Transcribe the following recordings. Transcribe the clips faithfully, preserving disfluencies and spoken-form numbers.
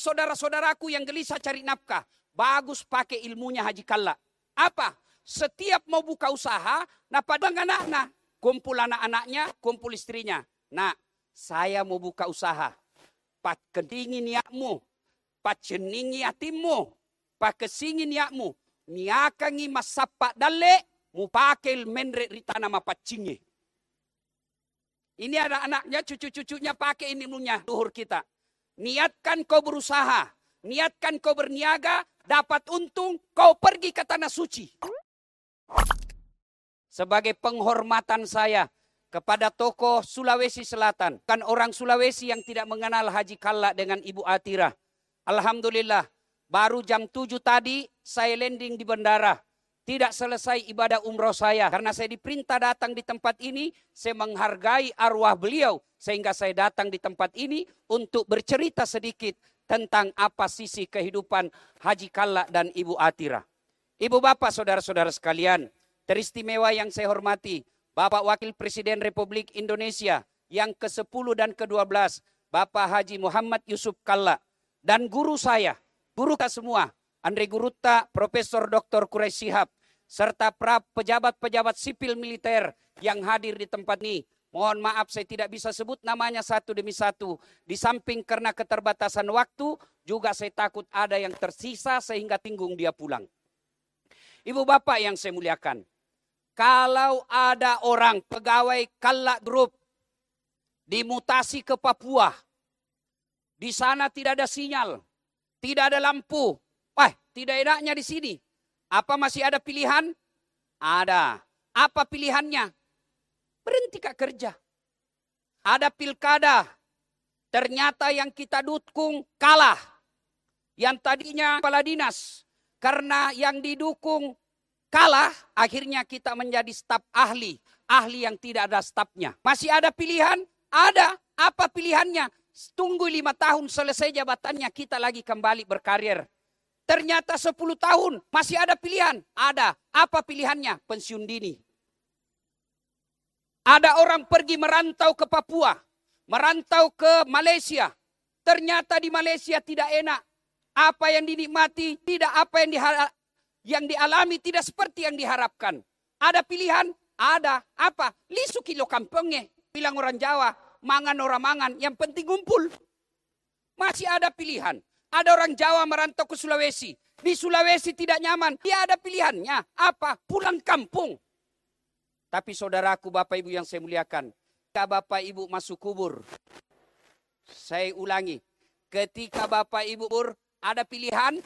saudara-saudaraku yang gelisah cari nafkah, bagus pakai ilmunya Haji Kalla. Apa? Setiap mau buka usaha, nah padang anak-anak, kumpul anak-anaknya, kumpul istrinya. Nah, saya mau buka usaha. Pat kedingin yakmu, pat ceningi yatimmu, pat kesingin yakmu, niakangi masapak dale, mu pakai menre ritana mapacingi. Ini anak-anaknya, cucu-cucunya pakai ini ilmunya, luhur kita. Niatkan kau berusaha, niatkan kau berniaga, dapat untung, kau pergi ke tanah suci. Sebagai penghormatan saya kepada tokoh Sulawesi Selatan, kan orang Sulawesi yang tidak mengenal Haji Kalla dengan Ibu Atira. Alhamdulillah, baru jam tujuh tadi saya landing di bandara. Tidak selesai ibadah umroh saya. Karena saya diperintah datang di tempat ini, saya menghargai arwah beliau. Sehingga saya datang di tempat ini untuk bercerita sedikit tentang apa sisi kehidupan Haji Kalla dan Ibu Atira. Ibu bapak saudara-saudara sekalian, teristimewa yang saya hormati, Bapak Wakil Presiden Republik Indonesia yang ke sepuluh dan ke dua belas, Bapak Haji Muhammad Yusuf Kalla. Dan guru saya, guru kita semua, Andre Gurutta, Profesor Doktor Quraish Shihab, serta pra pejabat-pejabat sipil militer yang hadir di tempat ini. Mohon maaf saya tidak bisa sebut namanya satu demi satu. Di samping karena keterbatasan waktu, juga saya takut ada yang tersisa sehingga tinggung dia pulang. Ibu bapak yang saya muliakan, kalau ada orang pegawai Kalla Group dimutasi ke Papua, di sana tidak ada sinyal, tidak ada lampu, wah tidak enaknya di sini. Apa masih ada pilihan? Ada. Apa pilihannya? Berhenti kak kerja. Ada pilkada. Ternyata yang kita dukung kalah. Yang tadinya kepala dinas. Karena yang didukung kalah, akhirnya kita menjadi staf ahli. Ahli yang tidak ada stafnya. Masih ada pilihan? Ada. Apa pilihannya? Tunggu lima tahun selesai jabatannya, kita lagi kembali berkarir. Ternyata sepuluh tahun masih ada pilihan. Ada. Apa pilihannya? Pensiun dini. Ada orang pergi merantau ke Papua. Merantau ke Malaysia. Ternyata di Malaysia tidak enak. Apa yang dinikmati, tidak apa yang, diharap, yang dialami tidak seperti yang diharapkan. Ada pilihan? Ada. Apa? Lisu kilo kampungnya. Bilang orang Jawa, mangan orang mangan, yang penting ngumpul. Masih ada pilihan. Ada orang Jawa merantau ke Sulawesi. Di Sulawesi tidak nyaman. Dia ada pilihannya. Apa? Pulang kampung. Tapi saudaraku, Bapak Ibu yang saya muliakan. Ketika Bapak Ibu masuk kubur. Saya ulangi. Ketika Bapak Ibu kubur, ada pilihan?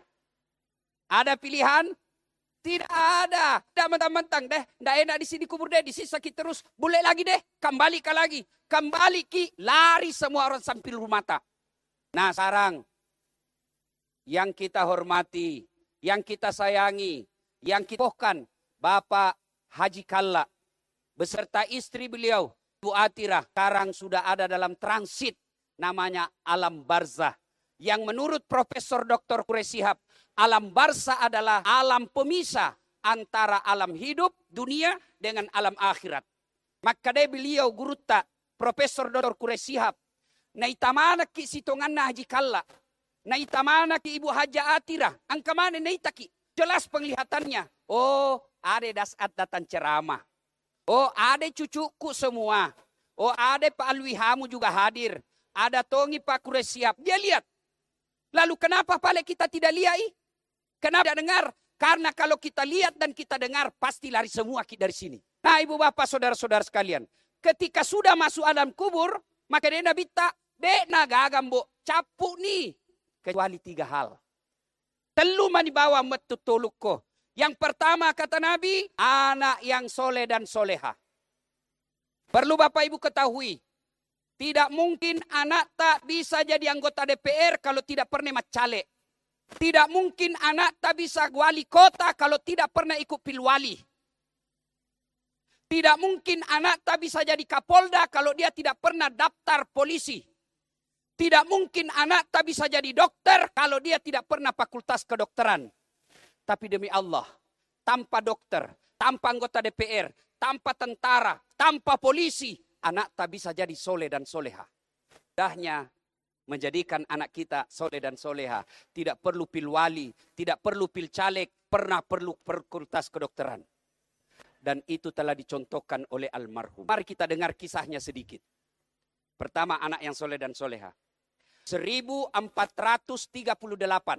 Ada pilihan? Tidak ada. Tidak mentang-mentang deh. Tidak enak di sini kubur deh. Di sini sakit terus. Boleh lagi deh. Kembali ke lagi. Kembali ki. Lari semua orang sambil rumah mata. Nah sekarang. Yang kita hormati, yang kita sayangi, yang kita pohkan, Bapak Haji Kalla beserta istri beliau, Ibu Atira, sekarang sudah ada dalam transit namanya alam barzah. Yang menurut Profesor Doktor Quraish Shihab, alam barzah adalah alam pemisah antara alam hidup dunia dengan alam akhirat. Maka dari beliau Gurutta, Profesor Doktor Quraish Shihab, na itamana ki sitonganna Haji Kalla. Na itamana ki Ibu Haji Atira. Angka mana na itaki? Jelas penglihatannya. Oh, ada dasat datang ceramah. Oh, ada cucuku semua. Oh, ada Pak Alwihamu juga hadir. Ada Tongi Pak Quraish Shihab. Dia lihat. Lalu kenapa paling kita tidak lihat? Kenapa tidak dengar? Karena kalau kita lihat dan kita dengar, pasti lari semua dari sini. Nah, ibu bapak, saudara-saudara sekalian. Ketika sudah masuk alam kubur, maka dia nak bita, dek na gagambo, capuk nih. Kecuali tiga hal. Telu mani bawa metutulukko. Yang pertama kata Nabi, anak yang soleh dan soleha. Perlu Bapak Ibu ketahui, tidak mungkin anak tak bisa jadi anggota D P R kalau tidak pernah macale. Tidak mungkin anak tak bisa wali kota kalau tidak pernah ikut pilwali. Tidak mungkin anak tak bisa jadi kapolda kalau dia tidak pernah daftar polisi. Tidak mungkin anak tak bisa jadi dokter kalau dia tidak pernah fakultas kedokteran. Tapi demi Allah, tanpa dokter, tanpa anggota D P R, tanpa tentara, tanpa polisi, anak tak bisa jadi soleh dan soleha. Dahnya menjadikan anak kita soleh dan soleha. Tidak perlu pil wali, tidak perlu pil caleg, pernah perlu fakultas kedokteran. Dan itu telah dicontohkan oleh almarhum. Mari kita dengar kisahnya sedikit. Pertama, anak yang soleh dan soleha. seribu empat ratus tiga puluh delapan.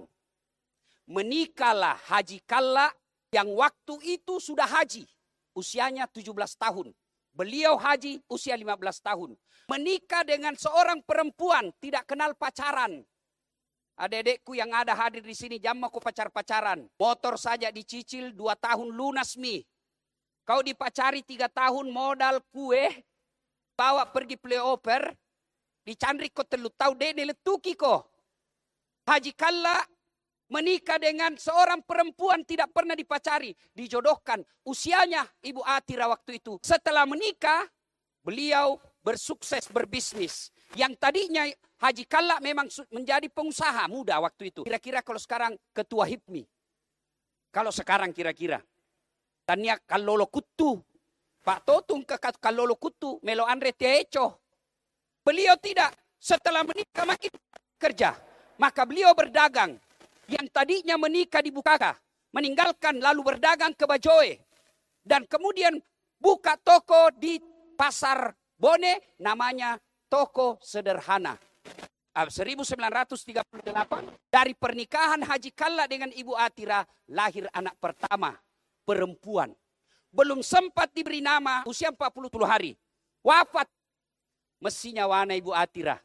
Menikahlah Haji Kalla yang waktu itu sudah haji. Usianya tujuh belas tahun. Beliau haji usia lima belas tahun. Menikah dengan seorang perempuan tidak kenal pacaran. Adik-adikku yang ada hadir di sini, jangan mau pacar-pacaran. Motor saja dicicil dua tahun lunas mi. Kau dipacari tiga tahun modal kue, bawa pergi playover, dicandrik kau telu tahu deh diletuki kau. Haji Kalla menikah dengan seorang perempuan tidak pernah dipacari, dijodohkan. Usianya Ibu Atira waktu itu. Setelah menikah, beliau bersukses berbisnis. Yang tadinya Haji Kalla memang menjadi pengusaha muda waktu itu. Kira-kira kalau sekarang ketua HIPMI. Kalau sekarang kira-kira. Tanya kalolo kutu. Pak Totung ke kalolo kutu. Melo Andre Teco. Beliau tidak. Setelah menikah makin kerja. Maka beliau berdagang. Yang tadinya menikah di Bukaka. Meninggalkan lalu berdagang ke Bajoe. Dan kemudian buka toko di Pasar Bone. Namanya Toko Sederhana. seribu sembilan ratus tiga puluh delapan. Dari pernikahan Haji Kalla dengan Ibu Atira. Lahir anak pertama. Perempuan. Belum sempat diberi nama. Usia empat puluh hari. Wafat. Mestinya wana Ibu Atira.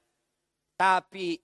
Tapi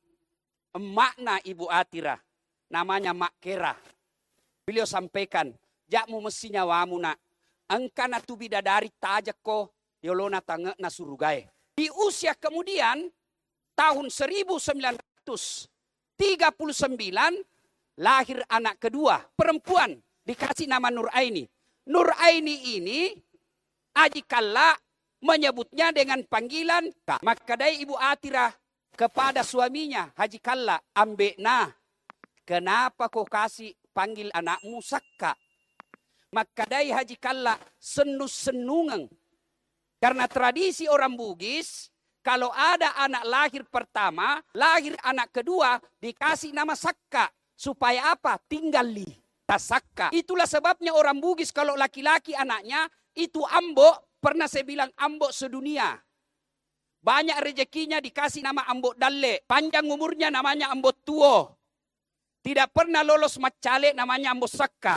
emakna Ibu Atira. Namanya Mak Kera. Beliau sampaikan, jakmu mestinya wamu nak. Engkana tu bidadari tajak ko, yolona tange na surugai. Di usia kemudian, tahun seribu sembilan ratus tiga puluh sembilan, lahir anak kedua, perempuan, dikasih nama Nur Aini. Nur Aini ini, Haji Kalla menyebutnya dengan panggilan, maka dari Ibu Atira kepada suaminya, Haji Kalla, ambekna. Kenapa kau kasih panggil anakmu Sakka? Maka dari Haji Kalla senus-senungan. Karena tradisi orang Bugis, kalau ada anak lahir pertama, lahir anak kedua, dikasih nama Sakka. Supaya apa? Tinggali. Sakka. Itulah sebabnya orang Bugis kalau laki-laki anaknya, itu ambok, pernah saya bilang ambok sedunia. Banyak rezekinya dikasih nama ambok dalle. Panjang umurnya namanya ambok tuo. Tidak pernah lolos macale namanya Ambo Sakka.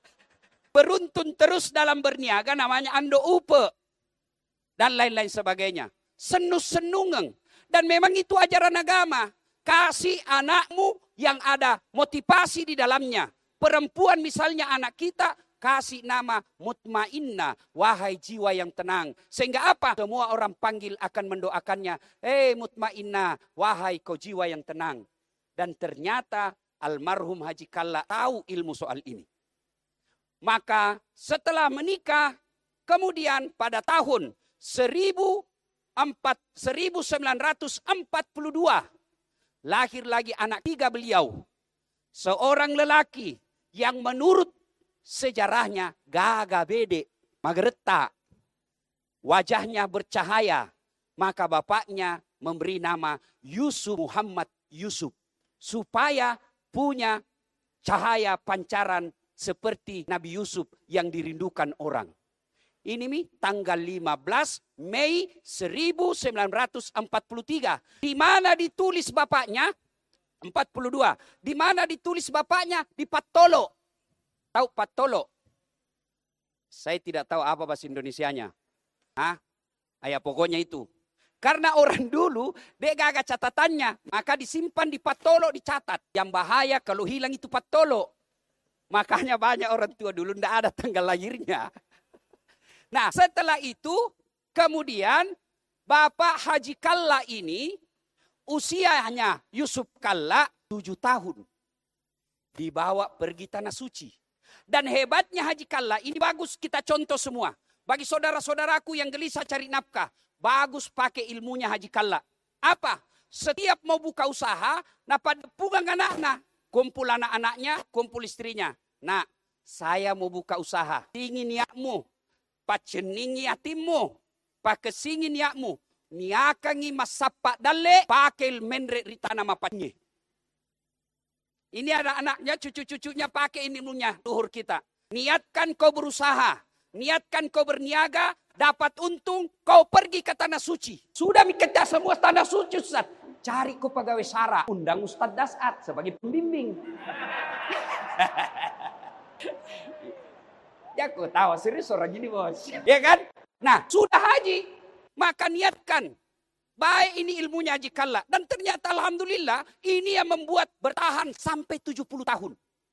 Beruntun terus dalam berniaga namanya Ando Upe. Dan lain-lain sebagainya. Senus-senungan. Dan memang itu ajaran agama. Kasih anakmu yang ada motivasi di dalamnya. Perempuan misalnya anak kita. Kasih nama mutmainna. Wahai jiwa yang tenang. Sehingga apa? Semua orang panggil akan mendoakannya. Hei mutmainna. Wahai kau jiwa yang tenang. Dan ternyata almarhum Haji Kalla tahu ilmu soal ini. Maka setelah menikah, kemudian pada tahun seribu sembilan ratus empat puluh dua, lahir lagi anak tiga beliau. Seorang lelaki yang menurut sejarahnya gagah bede, magereta, wajahnya bercahaya. Maka bapaknya memberi nama Yusuf Muhammad Yusuf. Supaya punya cahaya pancaran seperti Nabi Yusuf yang dirindukan orang. Ini mi tanggal lima belas Mei seribu sembilan ratus empat puluh tiga. Di mana ditulis bapaknya? empat puluh dua. Di mana ditulis bapaknya? Di Patolo. Tahu Patolo? Saya tidak tahu apa bahasa Indonesianya. Hah? Ayah pokoknya itu. Karena orang dulu, dia gagah catatannya. Maka disimpan di Patolo, dicatat. Yang bahaya kalau hilang itu Patolo. Makanya banyak orang tua dulu tidak ada tanggal lahirnya. Nah setelah itu, kemudian Bapak Haji Kalla ini, usianya Yusuf Kalla tujuh tahun. Dibawa pergi Tanah Suci. Dan hebatnya Haji Kalla, ini bagus kita contoh semua. Bagi saudara-saudaraku yang gelisah cari nafkah. Bagus pakai ilmunya Haji Kalla. Apa? Setiap mau buka usaha, nah pada pugang anak-anak. Kumpul anak-anaknya, kumpul istrinya. Nah, saya mau buka usaha. Tingin yakmu. Paceningi yatimmu. Pakesingin yakmu. niakangi masapa dalle pakai menre ritana mapanye. Ini anak-anaknya, cucu-cucunya pakai ini ilmunya, luhur kita. Niatkan kau berusaha, niatkan kau berniaga, dapat untung, kau pergi ke tanah suci. Sudah miketnya semua tanah suci, Ustaz. Cari kau pegawai syara, undang Ustaz Dasat sebagai pembimbing. Ya kau tahu serius orang gini bos, ya kan? Nah sudah haji, maka niatkan. Baik ini ilmunya Haji Kalla. Dan ternyata alhamdulillah ini yang membuat bertahan sampai tujuh puluh tahun.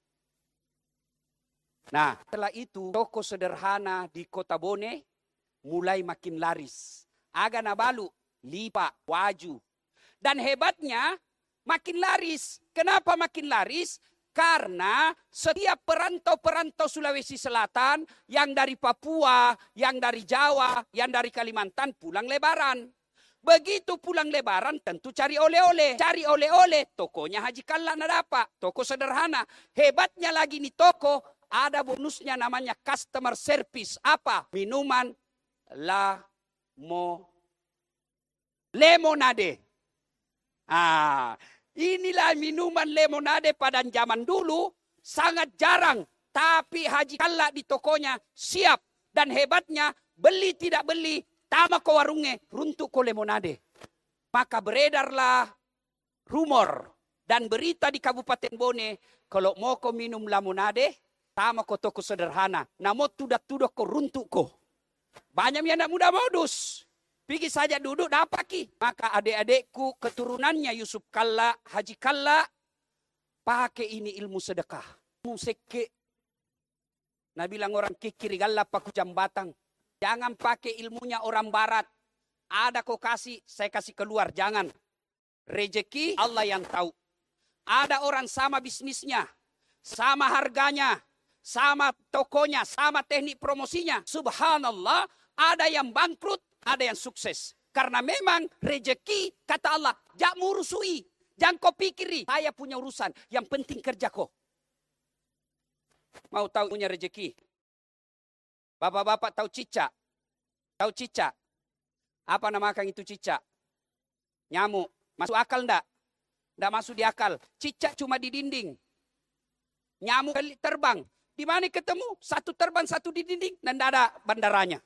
Nah setelah itu toko sederhana di Kota Bone mulai makin laris. Aga nabalu, lipa, waju. Dan hebatnya makin laris. Kenapa makin laris? Karena setiap perantau-perantau Sulawesi Selatan yang dari Papua, yang dari Jawa, yang dari Kalimantan pulang lebaran. Begitu pulang lebaran tentu cari oleh-oleh. Cari oleh-oleh, tokonya Haji Kalla na dapat. Toko sederhana. Hebatnya lagi nih toko, ada bonusnya namanya customer service. Apa? Minuman la mo lemonade. Ah, inilah minuman lemonade pada zaman dulu sangat jarang. Tapi Haji Kalla di tokonya siap. Dan hebatnya beli tidak beli. Tama ko warungnya, runtuk ko lemonade. Maka beredarlah rumor dan berita di Kabupaten Bone. Kalau mau ko minum lemonade, tama ko toko sederhana. Namo tudak-tudak ko runtuk ko. Banyak yang anak muda modus. Pergi saja duduk dapat ki. Maka adik-adikku keturunannya Yusuf Kalla, Haji Kalla. Pakai ini ilmu sedekah. Ilmu seke. Nah bilang orang kikiri galla paku jam batang. Jangan pakai ilmunya orang barat. Ada kau kasih, saya kasih keluar. Jangan. Rezeki Allah yang tahu. Ada orang sama bisnisnya. Sama harganya. Sama tokonya. Sama teknik promosinya. Subhanallah. Ada yang bangkrut. Ada yang sukses. Karena memang rezeki kata Allah. Jangan murusui. Jangan kau pikiri. Saya punya urusan. Yang penting kerja kau. Mau tahu punya rezeki? Bapak-bapak tahu cicak? Tahu cicak? Apa namakan itu cicak? Nyamuk. Masuk akal enggak? Enggak masuk di akal. Cicak cuma di dinding. Nyamuk terbang. Di mana ketemu? Satu terbang, satu di dinding. Dan enggak ada bandaranya.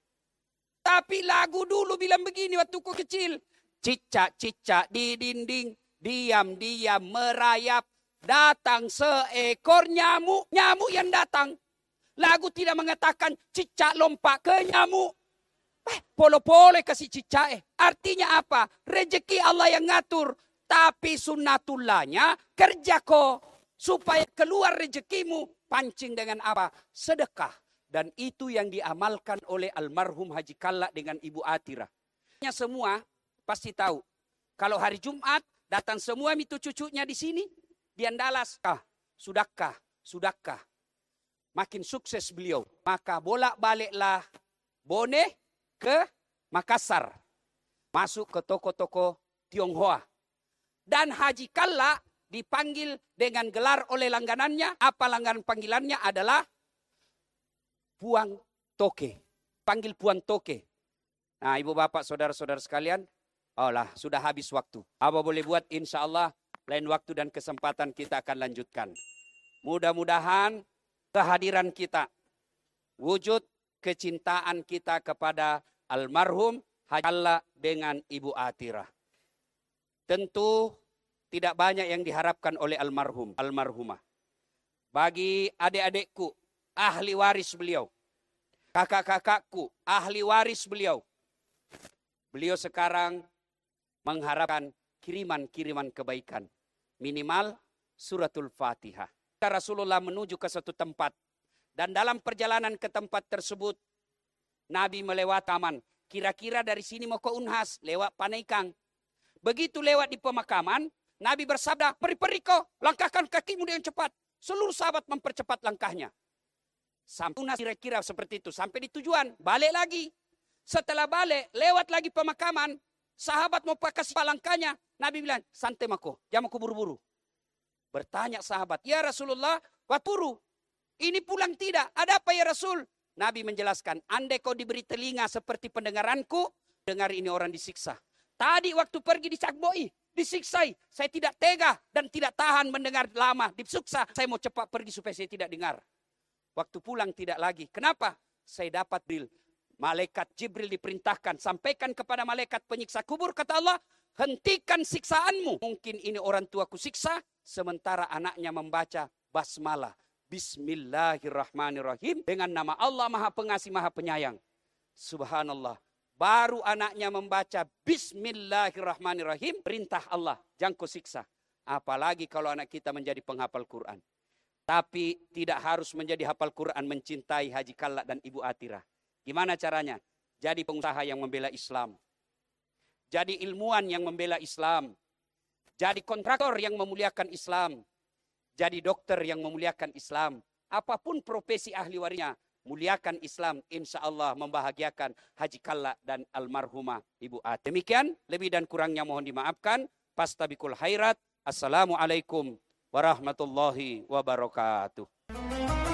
Tapi lagu dulu bilang begini waktu ku kecil. Cicak-cicak di dinding. Diam-diam merayap. Datang seekor nyamuk. Nyamuk yang datang. Lagu tidak mengatakan cicak lompat ke nyamuk. Eh, polo-polo kasih cicak eh. Artinya apa? Rezeki Allah yang ngatur. Tapi sunnatullahnya kerja kok. Supaya keluar rezekimu. Pancing dengan apa? Sedekah. Dan itu yang diamalkan oleh almarhum Haji Kalla dengan Ibu Atira. Semua pasti tahu. Kalau hari Jumat datang semua itu cucunya di sini. Di Andalas. Ah, sudahkah? Sudahkah? Makin sukses beliau. Maka bolak-baliklah Bone ke Makassar. Masuk ke toko-toko Tionghoa. Dan Haji Kalla dipanggil dengan gelar oleh langganannya. Apa langganan panggilannya adalah Puang Toke. Panggil Puang Toke. Nah ibu bapak saudara-saudara sekalian. Oh lah sudah habis waktu. Apa boleh buat insya Allah lain waktu dan kesempatan kita akan lanjutkan. Mudah-mudahan kehadiran kita, wujud kecintaan kita kepada almarhum Haji Kalla dengan Ibu Atira. Tentu tidak banyak yang diharapkan oleh almarhum, almarhumah. Bagi adik-adikku, ahli waris beliau. Kakak-kakakku, ahli waris beliau. Beliau sekarang mengharapkan kiriman-kiriman kebaikan. Minimal suratul Fatihah. Rasulullah menuju ke suatu tempat. Dan dalam perjalanan ke tempat tersebut, Nabi melewati taman. Kira-kira dari sini mau ke Unhas, lewat Panaikang. Begitu lewat di pemakaman, Nabi bersabda, peri-peri kau, langkahkan kakimu dengan cepat. Seluruh sahabat mempercepat langkahnya. Sampai Unhas kira-kira seperti itu. Sampai di tujuan, balik lagi. Setelah balik, lewat lagi pemakaman. Sahabat mau pakai langkahnya. Nabi bilang, santai mako, jangan aku buru-buru. Bertanya sahabat, ya Rasulullah, waturu, ini pulang tidak? Ada apa ya Rasul? Nabi menjelaskan, andai kau diberi telinga seperti pendengaranku, dengar ini orang disiksa. Tadi waktu pergi dicakboi, disiksai. Saya tidak tega dan tidak tahan mendengar lama disiksa. Saya mau cepat pergi supaya saya tidak dengar. Waktu pulang tidak lagi. Kenapa? Saya dapat bil. Malaikat Jibril diperintahkan. Sampaikan kepada malaikat penyiksa kubur. Kata Allah, hentikan siksaanmu. Mungkin ini orang tuaku siksa. Sementara anaknya membaca basmalah. Bismillahirrahmanirrahim. Dengan nama Allah Maha Pengasih Maha Penyayang. Subhanallah. Baru anaknya membaca Bismillahirrahmanirrahim. Perintah Allah. Jangan kau siksa. Apalagi kalau anak kita menjadi penghafal Quran. Tapi tidak harus menjadi hafal Quran mencintai Haji Kalla dan Ibu Atira. Gimana caranya? Jadi pengusaha yang membela Islam. Jadi ilmuwan yang membela Islam. Jadi kontraktor yang memuliakan Islam. Jadi dokter yang memuliakan Islam. Apapun profesi ahli warisnya. Muliakan Islam, insya Allah membahagiakan Haji Kalla dan almarhumah Ibu At. Demikian, lebih dan kurangnya mohon dimaafkan. Pastabikul khairat. Assalamualaikum warahmatullahi wabarakatuh.